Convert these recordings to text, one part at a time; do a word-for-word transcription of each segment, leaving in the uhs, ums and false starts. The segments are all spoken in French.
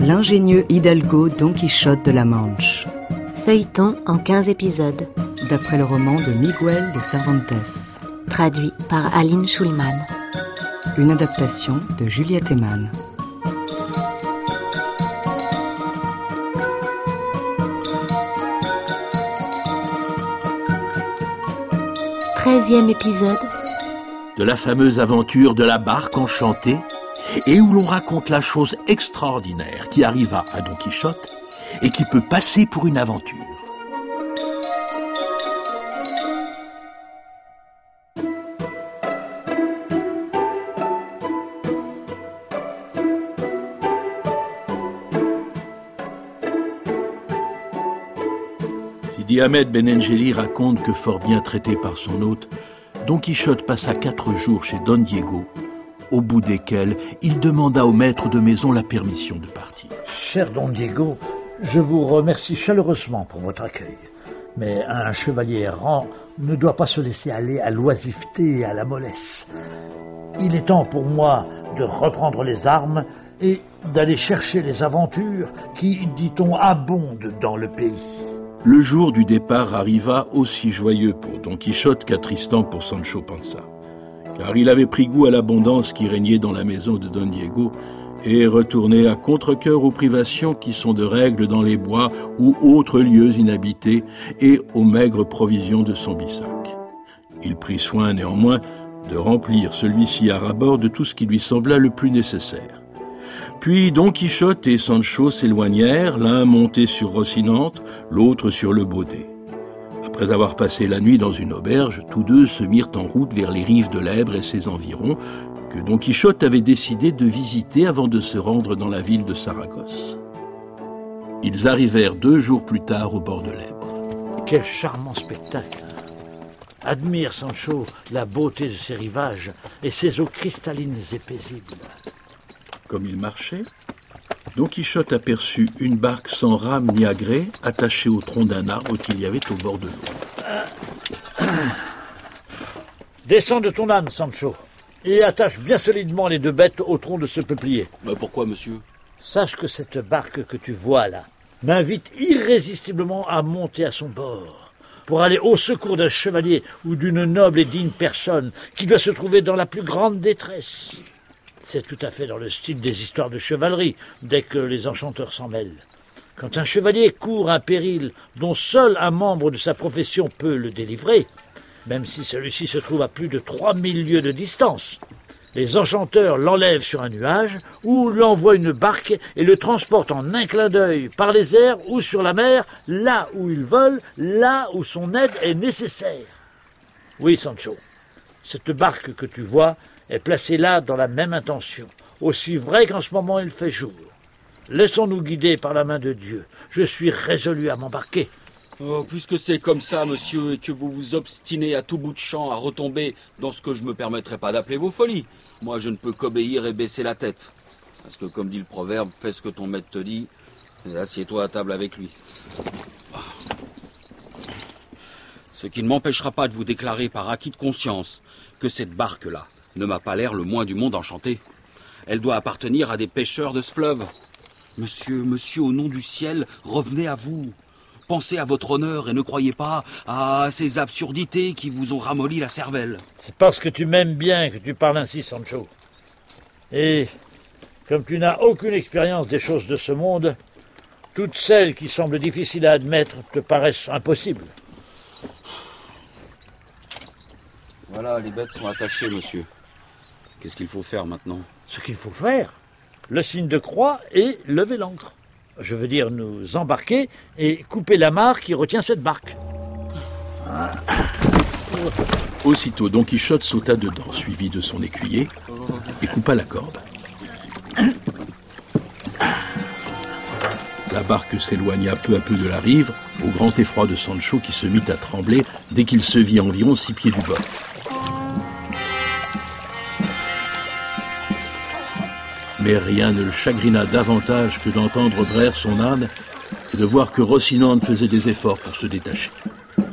L'ingénieux Hidalgo Don Quichotte de la Manche. Feuilleton en quinze épisodes. D'après le roman de Miguel de Cervantes. Traduit par Aline Schulman. Une adaptation de Juliette Eman. Treizième épisode. De la fameuse aventure de la barque enchantée, et où l'on raconte la chose extraordinaire qui arriva à Don Quichotte et qui peut passer pour une aventure. Sidi Ahmed Benengeli raconte que fort bien traité par son hôte, Don Quichotte passa quatre jours chez Don Diego, au bout desquels il demanda au maître de maison la permission de partir. Cher Don Diego, je vous remercie chaleureusement pour votre accueil. Mais un chevalier errant ne doit pas se laisser aller à l'oisiveté et à la mollesse. Il est temps pour moi de reprendre les armes et d'aller chercher les aventures qui, dit-on, abondent dans le pays. Le jour du départ arriva aussi joyeux pour Don Quichotte qu'attristant pour Sancho Panza, car il avait pris goût à l'abondance qui régnait dans la maison de Don Diego et retournait à contre-cœur aux privations qui sont de règle dans les bois ou autres lieux inhabités et aux maigres provisions de son bissac. Il prit soin néanmoins de remplir celui-ci à ras-bord de tout ce qui lui sembla le plus nécessaire. Puis Don Quichotte et Sancho s'éloignèrent, l'un monté sur Rocinante, l'autre sur le baudet. Après avoir passé la nuit dans une auberge, tous deux se mirent en route vers les rives de l'Èbre et ses environs, que Don Quichotte avait décidé de visiter avant de se rendre dans la ville de Saragosse. Ils arrivèrent deux jours plus tard au bord de l'Èbre. Quel charmant spectacle! Admire, Sancho, la beauté de ces rivages et ces eaux cristallines et paisibles. Comme il marchait, Don Quichotte aperçut une barque sans rame ni agrès, attachée au tronc d'un arbre qu'il y avait au bord de l'eau. Descends de ton âne, Sancho, et attache bien solidement les deux bêtes au tronc de ce peuplier. Mais pourquoi, monsieur? Sache que cette barque que tu vois là m'invite irrésistiblement à monter à son bord, pour aller au secours d'un chevalier ou d'une noble et digne personne qui doit se trouver dans la plus grande détresse. C'est tout à fait dans le style des histoires de chevalerie, dès que les enchanteurs s'en mêlent. Quand un chevalier court un péril dont seul un membre de sa profession peut le délivrer, même si celui-ci se trouve à plus de trois mille lieues de distance, les enchanteurs l'enlèvent sur un nuage ou lui envoient une barque et le transportent en un clin d'œil par les airs ou sur la mer, là où ils veulent, là où son aide est nécessaire. Oui, Sancho, cette barque que tu vois est placé là dans la même intention, aussi vrai qu'en ce moment il fait jour. Laissons-nous guider par la main de Dieu. Je suis résolu à m'embarquer. Oh, puisque c'est comme ça, monsieur, et que vous vous obstinez à tout bout de champ à retomber dans ce que je me permettrai pas d'appeler vos folies, moi je ne peux qu'obéir et baisser la tête. Parce que comme dit le proverbe, fais ce que ton maître te dit, et assieds-toi à table avec lui. Ce qui ne m'empêchera pas de vous déclarer par acquis de conscience que cette barque-là ne m'a pas l'air le moins du monde enchantée. Elle doit appartenir à des pêcheurs de ce fleuve. Monsieur, monsieur, au nom du ciel, revenez à vous. Pensez à votre honneur et ne croyez pas à ces absurdités qui vous ont ramolli la cervelle. C'est parce que tu m'aimes bien que tu parles ainsi, Sancho. Et comme tu n'as aucune expérience des choses de ce monde, toutes celles qui semblent difficiles à admettre te paraissent impossibles. Voilà, les bêtes sont attachées, monsieur. Qu'est-ce qu'il faut faire maintenant? Ce qu'il faut faire, le signe de croix et lever l'ancre. Je veux dire nous embarquer et couper l'amarre qui retient cette barque. Aussitôt, Don Quichotte sauta dedans, suivi de son écuyer, et coupa la corde. La barque s'éloigna peu à peu de la rive, au grand effroi de Sancho qui se mit à trembler dès qu'il se vit à environ six pieds du bord. Mais rien ne le chagrina davantage que d'entendre braire son âne et de voir que Rocinante faisait des efforts pour se détacher. Oh,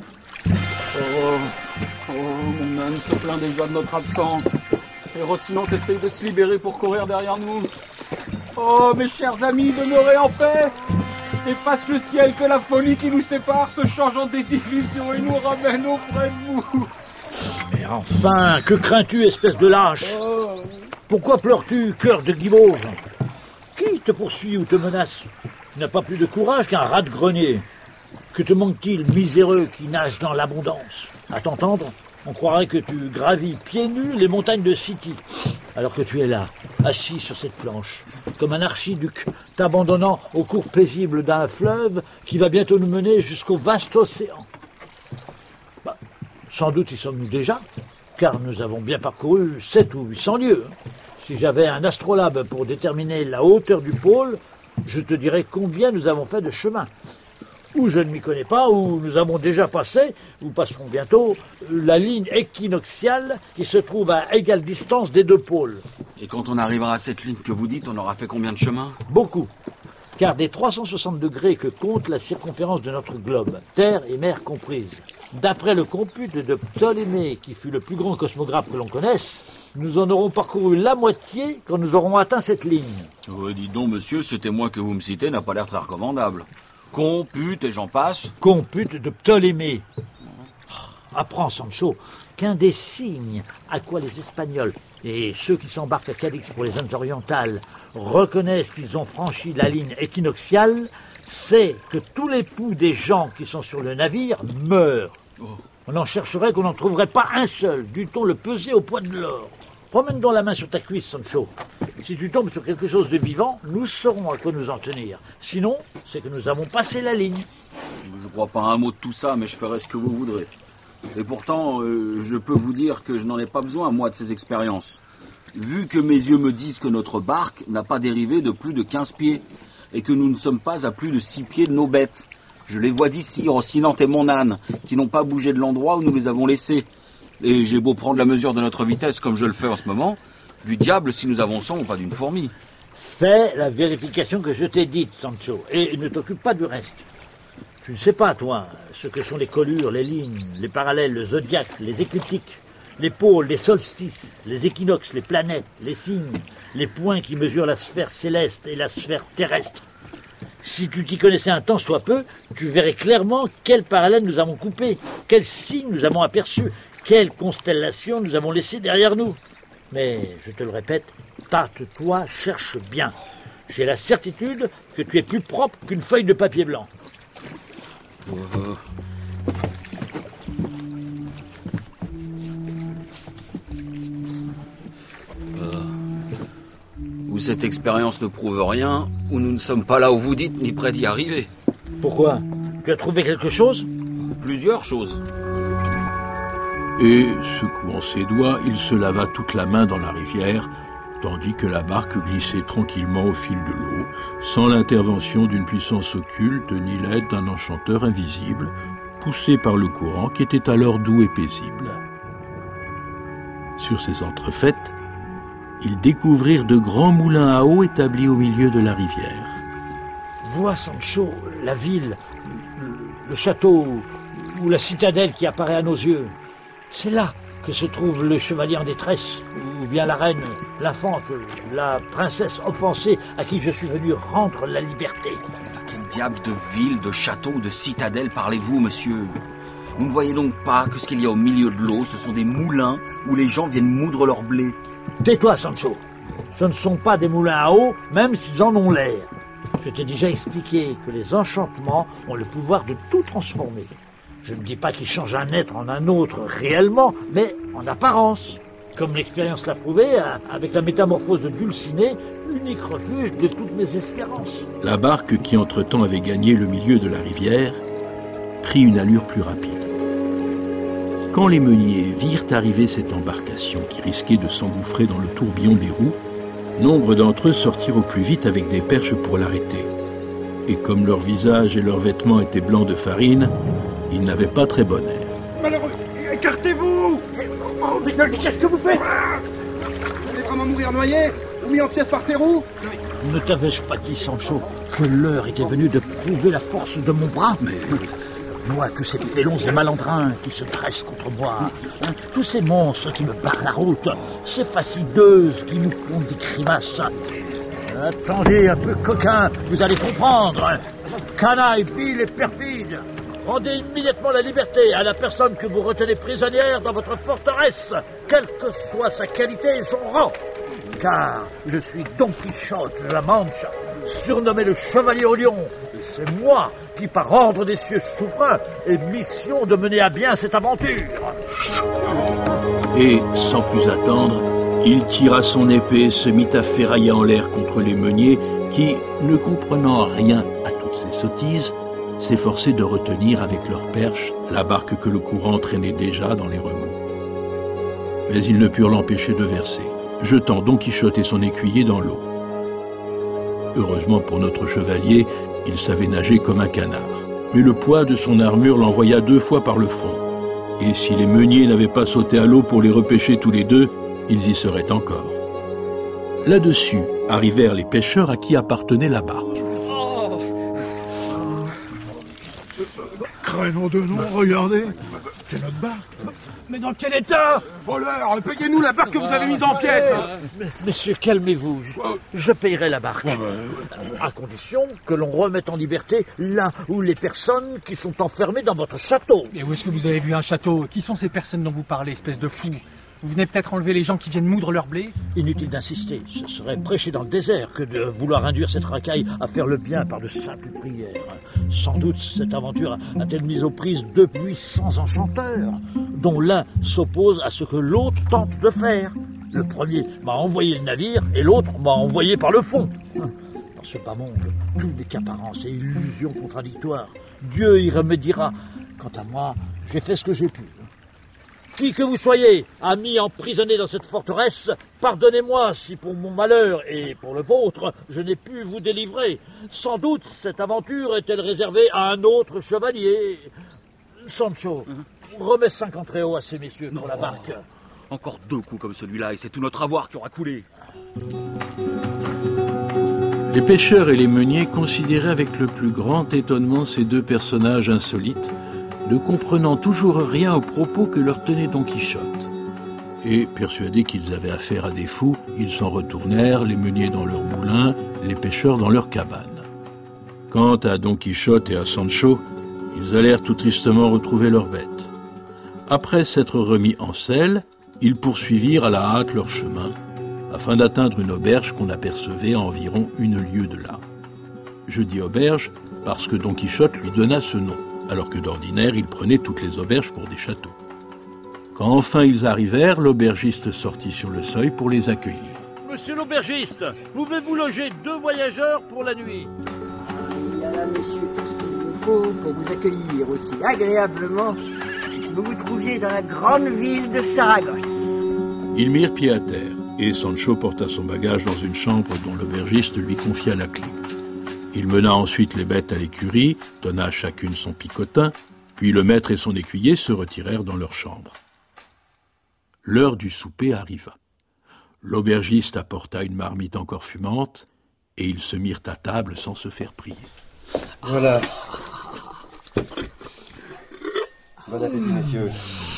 oh, mon âne se plaint déjà de notre absence. Et Rocinante essaye de se libérer pour courir derrière nous. Oh, mes chers amis, demeurez en paix. Et fasse le ciel que la folie qui nous sépare se change en désillusion et nous ramène auprès de vous. Mais enfin, que crains-tu, espèce de lâche? Pourquoi pleures-tu, cœur de guimauve? Qui te poursuit ou te menace? Tu n'as pas plus de courage qu'un rat de grenier. Que te manque-t-il, miséreux qui nage dans l'abondance? À t'entendre, on croirait que tu gravis pieds nus les montagnes de City, alors que tu es là, assis sur cette planche, comme un archiduc, t'abandonnant au cours paisible d'un fleuve qui va bientôt nous mener jusqu'au vaste océan. Bah, sans doute y sommes-nous déjà, car nous avons bien parcouru sept ou huit cents lieues. Si j'avais un astrolabe pour déterminer la hauteur du pôle, je te dirais combien nous avons fait de chemin. Ou je ne m'y connais pas, ou nous avons déjà passé, ou passerons bientôt, la ligne équinoxiale qui se trouve à égale distance des deux pôles. Et quand on arrivera à cette ligne que vous dites, on aura fait combien de chemin? Beaucoup, car des trois cent soixante degrés que compte la circonférence de notre globe, terre et mer comprises, d'après le compute de Ptolémée, qui fut le plus grand cosmographe que l'on connaisse, nous en aurons parcouru la moitié quand nous aurons atteint cette ligne. Oh, dis donc, monsieur, ce témoin que vous me citez n'a pas l'air très recommandable. Compute et j'en passe. Compute de Ptolémée. Apprends, Sancho, qu'un des signes à quoi les Espagnols et ceux qui s'embarquent à Cadix pour les Indes orientales reconnaissent qu'ils ont franchi la ligne équinoxiale, c'est que tous les poux des gens qui sont sur le navire meurent. Oh. On en chercherait qu'on n'en trouverait pas un seul, dût-on le peser au poids de l'or. Promène donc la main sur ta cuisse, Sancho. Si tu tombes sur quelque chose de vivant, nous saurons à quoi nous en tenir. Sinon, c'est que nous avons passé la ligne. Je ne crois pas un mot de tout ça, mais je ferai ce que vous voudrez. Et pourtant, euh, je peux vous dire que je n'en ai pas besoin, moi, de ces expériences. Vu que mes yeux me disent que notre barque n'a pas dérivé de plus de quinze pieds, et que nous ne sommes pas à plus de six pieds de nos bêtes. Je les vois d'ici, Rocinante et mon âne, qui n'ont pas bougé de l'endroit où nous les avons laissés. Et j'ai beau prendre la mesure de notre vitesse comme je le fais en ce moment, du diable si nous avançons ou pas d'une fourmi. Fais la vérification que je t'ai dite, Sancho, et ne t'occupe pas du reste. Tu ne sais pas, toi, ce que sont les collures, les lignes, les parallèles, le zodiaque, les écliptiques, les pôles, les solstices, les équinoxes, les planètes, les signes, les points qui mesurent la sphère céleste et la sphère terrestre. Si tu t'y connaissais un tant soit peu, tu verrais clairement quels parallèles nous avons coupés, quels signes nous avons aperçus, quelles constellations nous avons laissées derrière nous. Mais, je te le répète, tâte-toi, cherche bien. J'ai la certitude que tu es plus propre qu'une feuille de papier blanc. Euh... Euh... Ou cette expérience ne prouve rien, ou nous ne sommes pas là où vous dites, ni près d'y arriver. Pourquoi? Tu as trouvé quelque chose? Plusieurs choses. Et, secouant ses doigts, il se lava toute la main dans la rivière, tandis que la barque glissait tranquillement au fil de l'eau, sans l'intervention d'une puissance occulte ni l'aide d'un enchanteur invisible, poussé par le courant qui était alors doux et paisible. Sur ces entrefaites, ils découvrirent de grands moulins à eau établis au milieu de la rivière. Vois, Sancho, la ville, le, le château ou la citadelle qui apparaît à nos yeux. C'est là que se trouve le chevalier en détresse, ou bien la reine, l'infante, la princesse offensée à qui je suis venu rendre la liberté. Quel diable de ville, de château ou de citadelle parlez-vous, monsieur? Vous ne voyez donc pas que ce qu'il y a au milieu de l'eau, ce sont des moulins où les gens viennent moudre leur blé? Tais-toi, Sancho. Ce ne sont pas des moulins à eau, même s'ils en ont l'air. Je t'ai déjà expliqué que les enchantements ont le pouvoir de tout transformer. Je ne dis pas qu'ils changent un être en un autre réellement, mais en apparence. Comme l'expérience l'a prouvé, avec la métamorphose de Dulcinée, unique refuge de toutes mes espérances. La barque, qui entre-temps avait gagné le milieu de la rivière, prit une allure plus rapide. Quand les meuniers virent arriver cette embarcation qui risquait de s'engouffrer dans le tourbillon des roues, nombre d'entre eux sortirent au plus vite avec des perches pour l'arrêter. Et comme leur visage et leurs vêtements étaient blancs de farine, ils n'avaient pas très bon air. Malheureux, écartez-vous! Oh, mais, mais qu'est-ce que vous faites? Vous allez vraiment mourir noyé ou mis en pièces par ces roues? Ne t'avais-je pas dit, Sancho, que l'heure était venue de prouver la force de mon bras? Mais vois que ces félons et malandrins qui se dressent contre moi, hein, tous ces monstres qui me barrent la route, ces facideuses qui nous font des grimaces. Attendez un peu, coquin, vous allez comprendre. Canaille, vil et perfide. Rendez immédiatement la liberté à la personne que vous retenez prisonnière dans votre forteresse, quelle que soit sa qualité et son rang. Car je suis Don Quichotte de la Manche, surnommé le Chevalier au Lion. Et c'est moi qui, par ordre des cieux souverains, ai mission de mener à bien cette aventure. Et, sans plus attendre, il tira son épée et se mit à ferrailler en l'air contre les meuniers qui, ne comprenant rien à toutes ces sottises, s'efforçaient de retenir avec leurs perches la barque que le courant traînait déjà dans les remous. Mais ils ne purent l'empêcher de verser, jetant Don Quichotte et son écuyer dans l'eau. Heureusement pour notre chevalier, il savait nager comme un canard. Mais le poids de son armure l'envoya deux fois par le fond. Et si les meuniers n'avaient pas sauté à l'eau pour les repêcher tous les deux, ils y seraient encore. Là-dessus arrivèrent les pêcheurs à qui appartenait la barque. Crénom de nom, regardez, c'est notre barque. Mais dans quel état? Voleur, payez-nous la barque que vous avez mise en pièces. Messieurs, calmez-vous. Je, je payerai la barque. À condition que l'on remette en liberté l'un ou les personnes qui sont enfermées dans votre château. Et où est-ce que vous avez vu un château? Qui sont ces personnes dont vous parlez, espèce de fou? Vous venez peut-être enlever les gens qui viennent moudre leur blé? Inutile d'insister. Ce serait prêcher dans le désert que de vouloir induire cette racaille à faire le bien par de simples prières. Sans doute cette aventure a-t-elle mis aux prises deux puissants enchanteurs, dont l'un s'oppose à ce que l'autre tente de faire. Le premier m'a envoyé le navire et l'autre m'a envoyé par le fond. Dans ce bas monde, tout n'est qu'apparence et illusions contradictoires. Dieu y remédiera. Quant à moi, j'ai fait ce que j'ai pu. Qui que vous soyez, amis emprisonnés dans cette forteresse, pardonnez-moi si pour mon malheur et pour le vôtre, je n'ai pu vous délivrer. Sans doute cette aventure est-elle réservée à un autre chevalier. Sancho, mm-hmm. remets cinquante réaux à ces messieurs pour non. la barque. Encore deux coups comme celui-là et c'est tout notre avoir qui aura coulé. Les pêcheurs et les meuniers considéraient avec le plus grand étonnement ces deux personnages insolites, ne comprenant toujours rien aux propos que leur tenait Don Quichotte. Et, persuadés qu'ils avaient affaire à des fous, ils s'en retournèrent, les meuniers dans leur moulin, les pêcheurs dans leur cabane. Quant à Don Quichotte et à Sancho, ils allèrent tout tristement retrouver leurs bêtes. Après s'être remis en selle, ils poursuivirent à la hâte leur chemin, afin d'atteindre une auberge qu'on apercevait à environ une lieue de là. Je dis auberge parce que Don Quichotte lui donna ce nom, alors que d'ordinaire, il prenait toutes les auberges pour des châteaux. Quand enfin ils arrivèrent, l'aubergiste sortit sur le seuil pour les accueillir. Monsieur l'aubergiste, pouvez-vous loger deux voyageurs pour la nuit? Il y a là, messieurs, tout ce qu'il vous faut pour vous accueillir aussi agréablement si vous vous trouviez dans la grande ville de Saragosse. Ils mirent pied à terre, et Sancho porta son bagage dans une chambre dont l'aubergiste lui confia la clé. Il mena ensuite les bêtes à l'écurie, donna à chacune son picotin, puis le maître et son écuyer se retirèrent dans leur chambre. L'heure du souper arriva. L'aubergiste apporta une marmite encore fumante, et ils se mirent à table sans se faire prier. Voilà. Bon appétit, messieurs.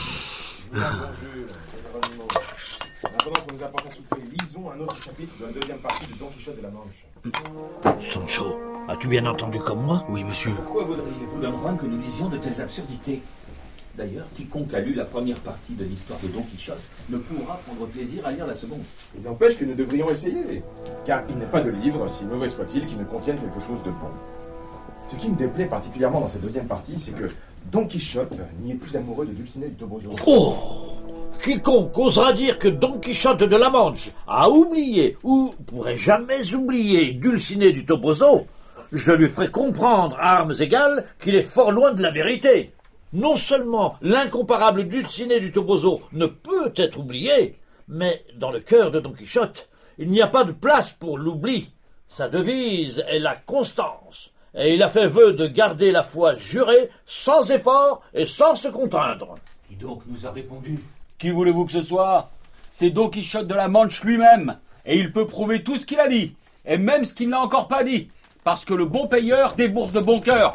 Maintenant qu'on nous apporte à souper, lisons un autre chapitre de la deuxième partie de Don Quichotte de la Manche. Sancho, as-tu bien entendu comme moi? Oui, monsieur. Pourquoi voudriez-vous d'un droit que nous lisions de telles absurdités? D'ailleurs, quiconque a lu la première partie de l'histoire de Don Quichotte ne pourra prendre plaisir à lire la seconde. Il n'empêche que nous devrions essayer, car il n'est pas de livre, si mauvais soit-il, qui ne contienne quelque chose de bon. Ce qui me déplaît particulièrement dans cette deuxième partie, c'est que Don Quichotte n'y est plus amoureux de Dulcinea du Toboso. Oh! Quiconque osera dire que Don Quichotte de la Manche a oublié ou pourrait jamais oublier Dulcinea du Toboso, je lui ferai comprendre à armes égales qu'il est fort loin de la vérité. Non seulement l'incomparable Dulcinea du Toboso ne peut être oublié, mais dans le cœur de Don Quichotte, il n'y a pas de place pour l'oubli. Sa devise est la constance, et il a fait vœu de garder la foi jurée sans effort et sans se contraindre. Qui donc nous a répondu? Qui voulez-vous que ce soit? C'est Don Quichotte de la Manche lui-même, et il peut prouver tout ce qu'il a dit, et même ce qu'il n'a encore pas dit, parce que le bon payeur débourse de bon cœur.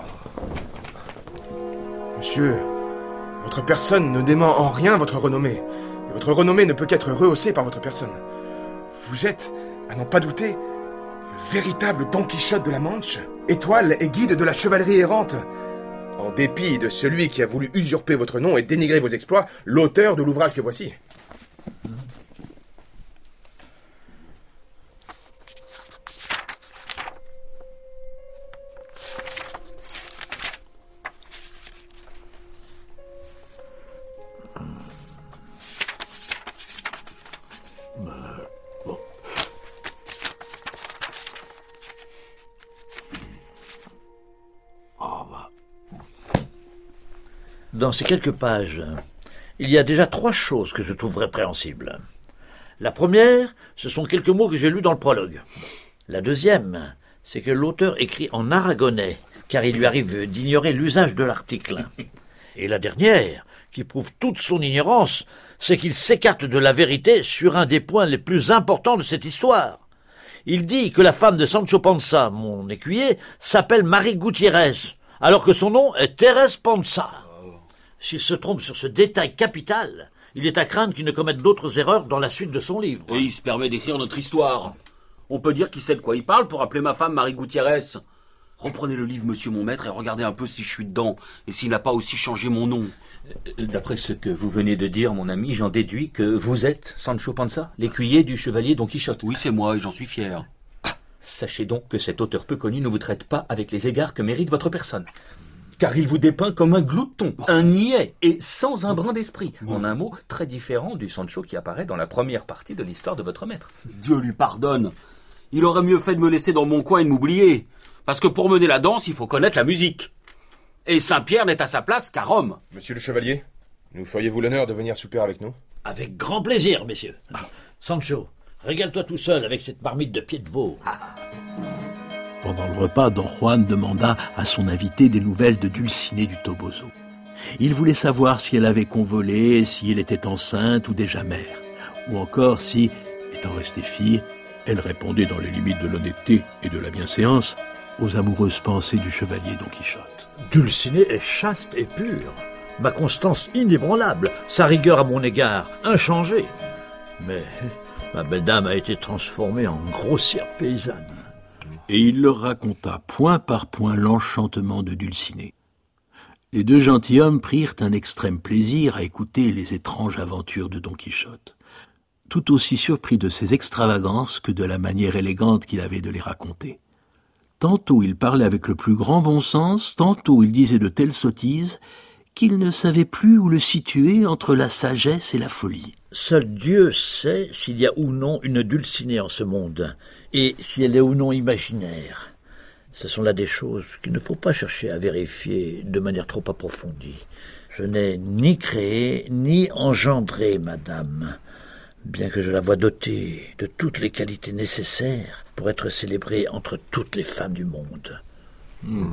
Monsieur, votre personne ne dément en rien votre renommée, et votre renommée ne peut qu'être rehaussée par votre personne. Vous êtes, à n'en pas douter, Le véritable Don Quichotte de la Manche, étoile et guide de la chevalerie errante. En dépit de celui qui a voulu usurper votre nom et dénigrer vos exploits, l'auteur de l'ouvrage que voici. Dans ces quelques pages, il y a déjà trois choses que je trouve répréhensibles. La première, ce sont quelques mots que j'ai lus dans le prologue. La deuxième, c'est que l'auteur écrit en aragonais, car il lui arrive d'ignorer l'usage de l'article. Et la dernière, qui prouve toute son ignorance, c'est qu'il s'écarte de la vérité sur un des points les plus importants de cette histoire. Il dit que la femme de Sancho Panza, mon écuyer, s'appelle Marie Gutiérrez, alors que son nom est Thérèse Panza. S'il se trompe sur ce détail capital, il est à craindre qu'il ne commette d'autres erreurs dans la suite de son livre. Et il se permet d'écrire notre histoire. On peut dire qu'il sait de quoi il parle pour appeler ma femme Marie Gutiérrez. Reprenez le livre, monsieur mon maître, et regardez un peu si je suis dedans, et s'il n'a pas aussi changé mon nom. D'après ce que vous venez de dire, mon ami, j'en déduis que vous êtes Sancho Panza, l'écuyer du chevalier Don Quichotte. Oui, c'est moi, et j'en suis fier. Ah, sachez donc que cet auteur peu connu ne vous traite pas avec les égards que mérite votre personne. Car il vous dépeint comme un glouton, un niais, et sans un brin d'esprit. En un mot, très différent du Sancho qui apparaît dans la première partie de l'histoire de votre maître. Dieu lui pardonne. Il aurait mieux fait de me laisser dans mon coin et de m'oublier. Parce que pour mener la danse, il faut connaître la musique. Et Saint-Pierre n'est à sa place qu'à Rome. Monsieur le chevalier, nous feriez-vous l'honneur de venir souper avec nous? Avec grand plaisir, messieurs. Ah. Sancho, régale-toi tout seul avec cette marmite de pied de veau. Ah. Pendant le repas, Don Juan demanda à son invité des nouvelles de Dulcinée du Toboso. Il voulait savoir si elle avait convolé, si elle était enceinte ou déjà mère, ou encore si, étant restée fille, elle répondait dans les limites de l'honnêteté et de la bienséance aux amoureuses pensées du chevalier Don Quichotte. Dulcinée est chaste et pure, ma constance inébranlable, sa rigueur à mon égard inchangée. Mais ma belle dame a été transformée en grossière paysanne. Et il leur raconta point par point l'enchantement de Dulcinée. Les deux gentilshommes prirent un extrême plaisir à écouter les étranges aventures de Don Quichotte, tout aussi surpris de ses extravagances que de la manière élégante qu'il avait de les raconter. Tantôt il parlait avec le plus grand bon sens, tantôt il disait de telles sottises qu'il ne savait plus où le situer entre la sagesse et la folie. Seul Dieu sait s'il y a ou non une Dulcinée en ce monde, et si elle est ou non imaginaire. Ce sont là des choses qu'il ne faut pas chercher à vérifier de manière trop approfondie. Je n'ai ni créé, ni engendré, madame, bien que je la vois dotée de toutes les qualités nécessaires pour être célébrée entre toutes les femmes du monde. Hmm.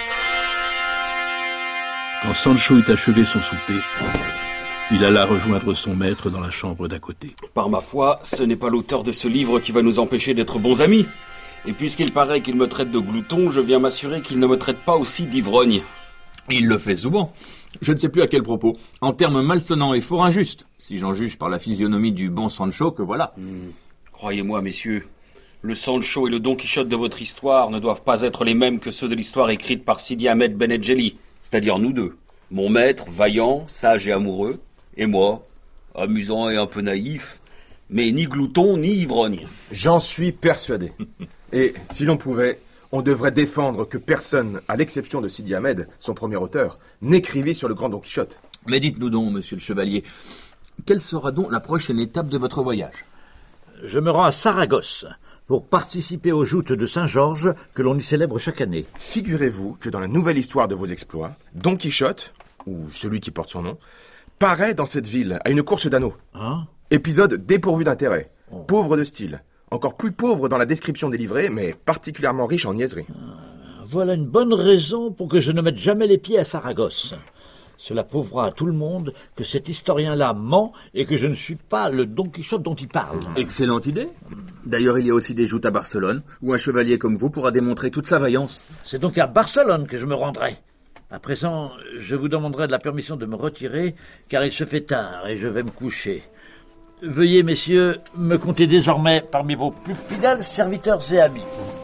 Quand Sancho eut achevé son souper, il alla rejoindre son maître dans la chambre d'à côté. Par ma foi, ce n'est pas l'auteur de ce livre qui va nous empêcher d'être bons amis. Et puisqu'il paraît qu'il me traite de glouton, je viens m'assurer qu'il ne me traite pas aussi d'ivrogne. Il le fait souvent. Je ne sais plus à quel propos. En termes malsonnants et fort injustes, si j'en juge par la physionomie du bon Sancho que voilà. Mmh. Croyez-moi, messieurs, le Sancho et le Don Quichotte de votre histoire ne doivent pas être les mêmes que ceux de l'histoire écrite par Sidi Ahmed Benedjelli, c'est-à-dire nous deux. Mon maître, vaillant, sage et amoureux, et moi, amusant et un peu naïf, mais ni glouton ni ivrogne. J'en suis persuadé. Et si l'on pouvait, on devrait défendre que personne, à l'exception de Sidi Ahmed, son premier auteur, n'écrivit sur le grand Don Quichotte. Mais dites-nous donc, monsieur le chevalier, quelle sera donc la prochaine étape de votre voyage? Je me rends à Saragosse pour participer aux joutes de Saint-Georges que l'on y célèbre chaque année. Figurez-vous que dans la nouvelle histoire de vos exploits, Don Quichotte, ou celui qui porte son nom, paraît dans cette ville à une course d'anneaux. Hein? Épisode dépourvu d'intérêt, oh. Pauvre de style, encore plus pauvre dans la description des livrets, mais particulièrement riche en niaiseries. Ah, voilà une bonne raison pour que je ne mette jamais les pieds à Saragosse. Cela prouvera à tout le monde que cet historien-là ment et que je ne suis pas le Don Quichotte dont il parle. Excellente idée. D'ailleurs, il y a aussi des joutes à Barcelone, où un chevalier comme vous pourra démontrer toute sa vaillance. C'est donc à Barcelone que je me rendrai. À présent, je vous demanderai de la permission de me retirer, car il se fait tard et je vais me coucher. Veuillez, messieurs, me compter désormais parmi vos plus fidèles serviteurs et amis.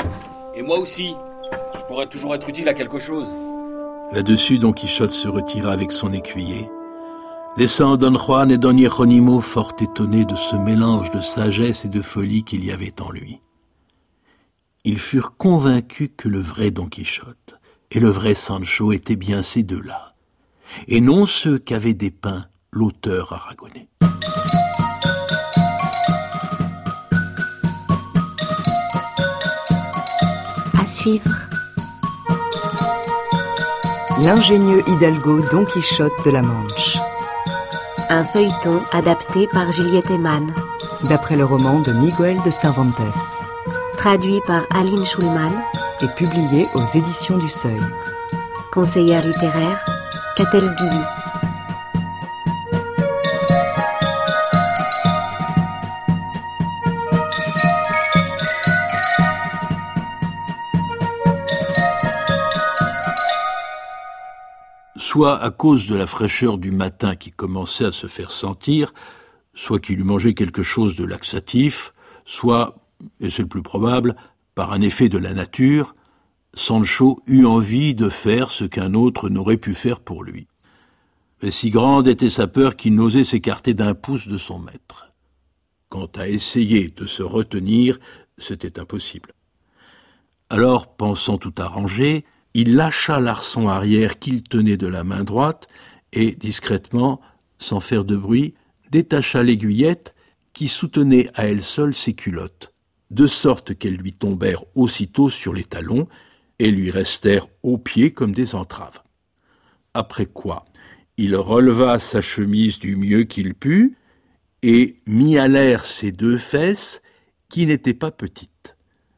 Et moi aussi. Je pourrais toujours être utile à quelque chose. Là-dessus, Don Quichotte se retira avec son écuyer, laissant Don Juan et Don Hieronimo fort étonnés de ce mélange de sagesse et de folie qu'il y avait en lui. Ils furent convaincus que le vrai Don Quichotte et le vrai Sancho étaient bien ces deux-là, et non ceux qu'avait dépeints l'auteur aragonais. À suivre. L'ingénieux Hidalgo Don Quichotte de la Manche. Un feuilleton adapté par Juliette Eman. D'après le roman de Miguel de Cervantes. Traduit par Aline Schulman. Et publié aux éditions du Seuil. Conseillère littéraire, Catel Guillou. Soit à cause de la fraîcheur du matin qui commençait à se faire sentir, soit qu'il eût mangé quelque chose de laxatif, soit, et c'est le plus probable, par un effet de la nature, Sancho eut envie de faire ce qu'un autre n'aurait pu faire pour lui. Mais si grande était sa peur qu'il n'osait s'écarter d'un pouce de son maître. Quant à essayer de se retenir, c'était impossible. Alors, pensant tout arranger, il lâcha l'arçon arrière qu'il tenait de la main droite et, discrètement, sans faire de bruit, détacha l'aiguillette qui soutenait à elle seule ses culottes, de sorte qu'elles lui tombèrent aussitôt sur les talons et lui restèrent aux pieds comme des entraves. Après quoi, il releva sa chemise du mieux qu'il put et mit à l'air ses deux fesses qui n'étaient pas petites.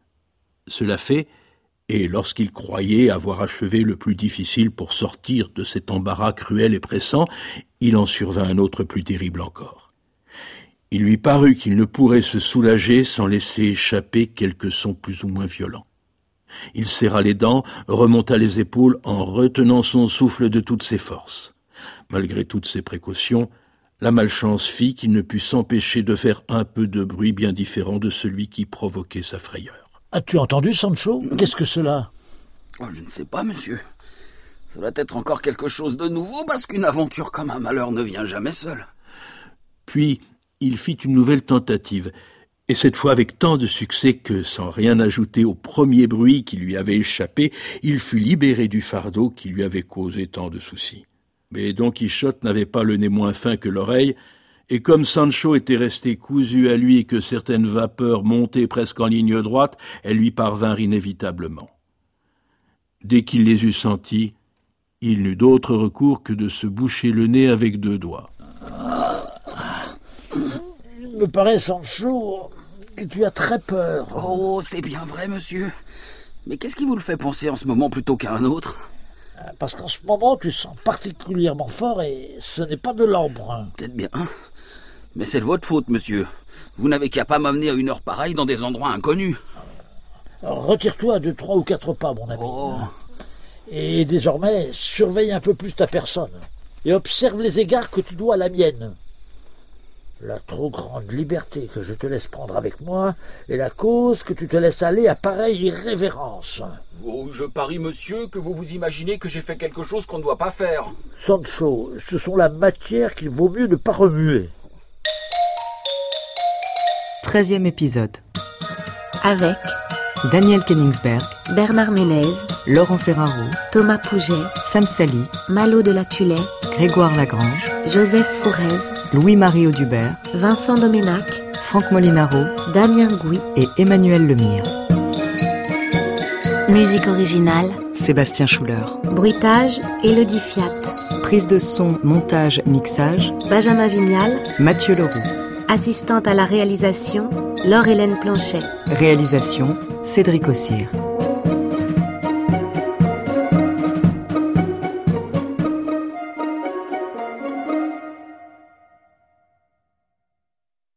Cela fait, et lorsqu'il croyait avoir achevé le plus difficile pour sortir de cet embarras cruel et pressant, il en survint un autre plus terrible encore. Il lui parut qu'il ne pourrait se soulager sans laisser échapper quelques sons plus ou moins violents. Il serra les dents, remonta les épaules en retenant son souffle de toutes ses forces. Malgré toutes ses précautions, la malchance fit qu'il ne put s'empêcher de faire un peu de bruit bien différent de celui qui provoquait sa frayeur. As-tu entendu, Sancho? Qu'est-ce que cela? Oh, je ne sais pas, monsieur. Ça doit être encore quelque chose de nouveau, parce qu'une aventure comme un malheur ne vient jamais seule. Puis, il fit une nouvelle tentative, et cette fois avec tant de succès que, sans rien ajouter au premier bruit qui lui avait échappé, il fut libéré du fardeau qui lui avait causé tant de soucis. Mais Don Quichotte n'avait pas le nez moins fin que l'oreille, et comme Sancho était resté cousu à lui et que certaines vapeurs montaient presque en ligne droite, elles lui parvinrent inévitablement. Dès qu'il les eut senties, il n'eut d'autre recours que de se boucher le nez avec deux doigts. Il me paraît, Sancho, que tu as très peur. Oh, c'est bien vrai, monsieur. Mais qu'est-ce qui vous le fait penser en ce moment plutôt qu'à un autre? Parce qu'en ce moment, tu sens particulièrement fort et ce n'est pas de l'embrun. Peut-être bien. Mais c'est de votre faute, monsieur. Vous n'avez qu'à pas m'amener à une heure pareille dans des endroits inconnus. Alors, retire-toi de trois ou quatre pas, mon ami. Oh. Et désormais, surveille un peu plus ta personne. Et observe les égards que tu dois à la mienne. La trop grande liberté que je te laisse prendre avec moi est la cause que tu te laisses aller à pareille irrévérence. Oh, je parie, monsieur, que vous vous imaginez que j'ai fait quelque chose qu'on ne doit pas faire. Sancho, ce sont la matière qu'il vaut mieux ne pas remuer. Treizième épisode. Avec Daniel Koenigsberg, Bernard Ménez, Laurent Ferraro, Thomas Pouget, Sam Sally, Malo de la Tulay, Grégoire Lagrange, Joseph Fourez, Louis-Marie Audubert, Vincent Doménac, Franck Molinaro, Damien Gouy et Emmanuel Lemire. Musique originale, Sébastien Schuller. bruitage, Élodie Fiat. Prise de son, montage, mixage, Benjamin Vignal. Mathieu Leroux. Assistante à la réalisation, Laure-Hélène Planchet. Réalisation, Cédric Ossire.